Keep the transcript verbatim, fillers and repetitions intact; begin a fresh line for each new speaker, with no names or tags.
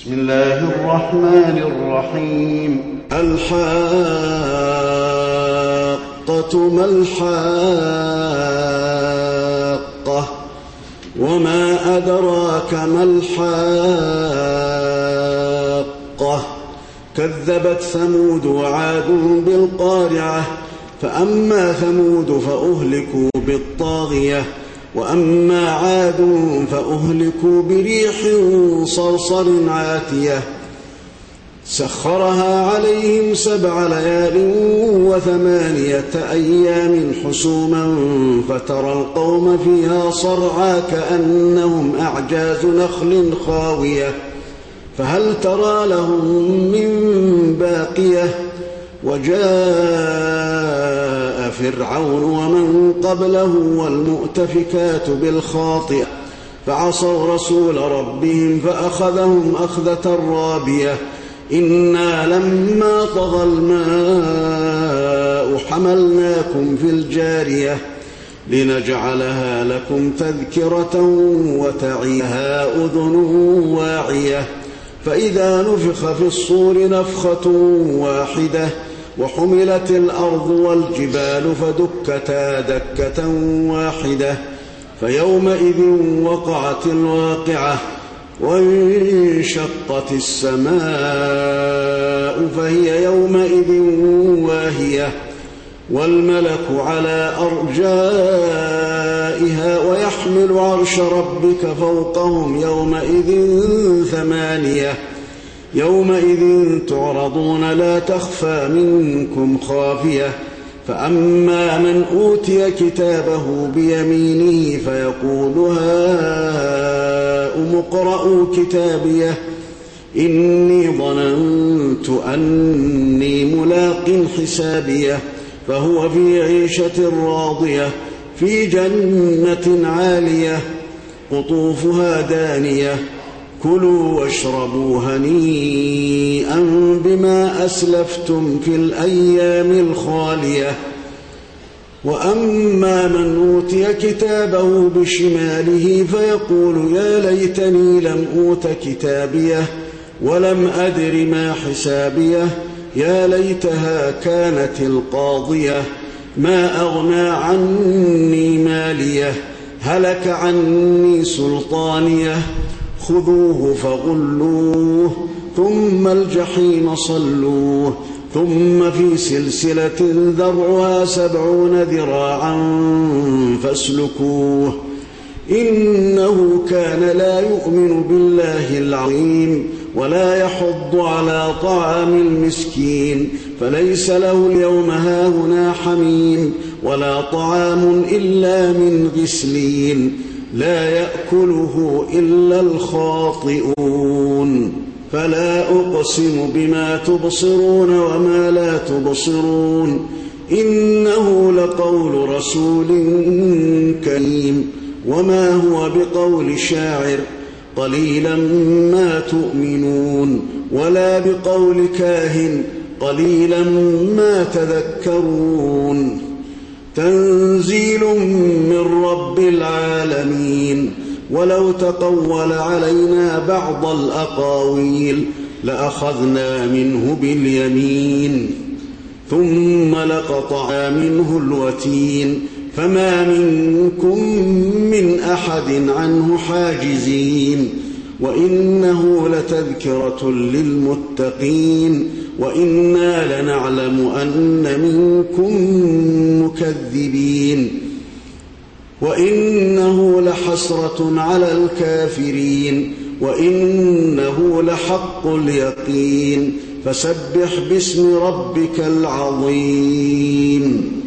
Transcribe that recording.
بسم الله الرحمن الرحيم. الحاقة ما الحاقة وما أدراك ما الحاقة كذبت ثمود وعاد بالقارعة فأما ثمود فأهلكوا بالطاغية وأما عاد فأهلكوا بريح صرصر عاتية سخرها عليهم سبع ليال وثمانية أيام حسوما فترى القوم فيها صرعى كأنهم أعجاز نخل خاوية فهل ترى لهم من باقية وجاء فرعون ومن قبله والمؤتفكات بالخاطئة فعصوا رسول ربهم فأخذهم أخذة رابية إنا لما طغى الماء حملناكم في الجارية لنجعلها لكم تذكرة وتعيها أذن واعية فإذا نفخ في الصور نفخة واحدة وحملت الأرض والجبال فدكتا دكة واحدة فيومئذ وقعت الواقعة وانشقت السماء فهي يومئذ واهية والملك على أرجائها ويحمل عرش ربك فوقهم يومئذ ثمانية يومئذ تعرضون لا تخفى منكم خافية فأما من أوتي كتابه بيمينه فيقول هاؤم اقرءوا كتابيه إني ظننت أني ملاق حسابيه فهو في عيشة راضية في جنة عالية قطوفها دانية كلوا واشربوا هنيئا بما أسلفتم في الأيام الخالية وأما من أوتي كتابه بشماله فيقول يا ليتني لم أوت كتابيه ولم أدر ما حسابيه يا ليتها كانت القاضية ما أغنى عني ماليه هلك عني سلطانيه خذوه فغلوه ثم الجحيم صلوه ثم في سلسلة ذرعها سبعون ذراعا فاسلكوه إنه كان لا يؤمن بالله العظيم ولا يحض على طعام المسكين فليس له اليوم هاهنا حميم ولا طعام إلا من غسلين لا يأكله إلا الخاطئون فلا أقسم بما تبصرون وما لا تبصرون إنه لقول رسول كريم وما هو بقول شاعر قليلا ما تؤمنون ولا بقول كاهن قليلا ما تذكرون تنزيل من رب العالمين ولو تقول علينا بعض الأقاويل لأخذنا منه باليمين ثم لقطعنا منه الوتين فما منكم من أحد عنه حاجزين وإنه لتذكرة للمتقين وإنا لنعلم أن منكم مكذبين وإنه لحسرة على الكافرين وإنه لحق اليقين فسبح باسم ربك العظيم.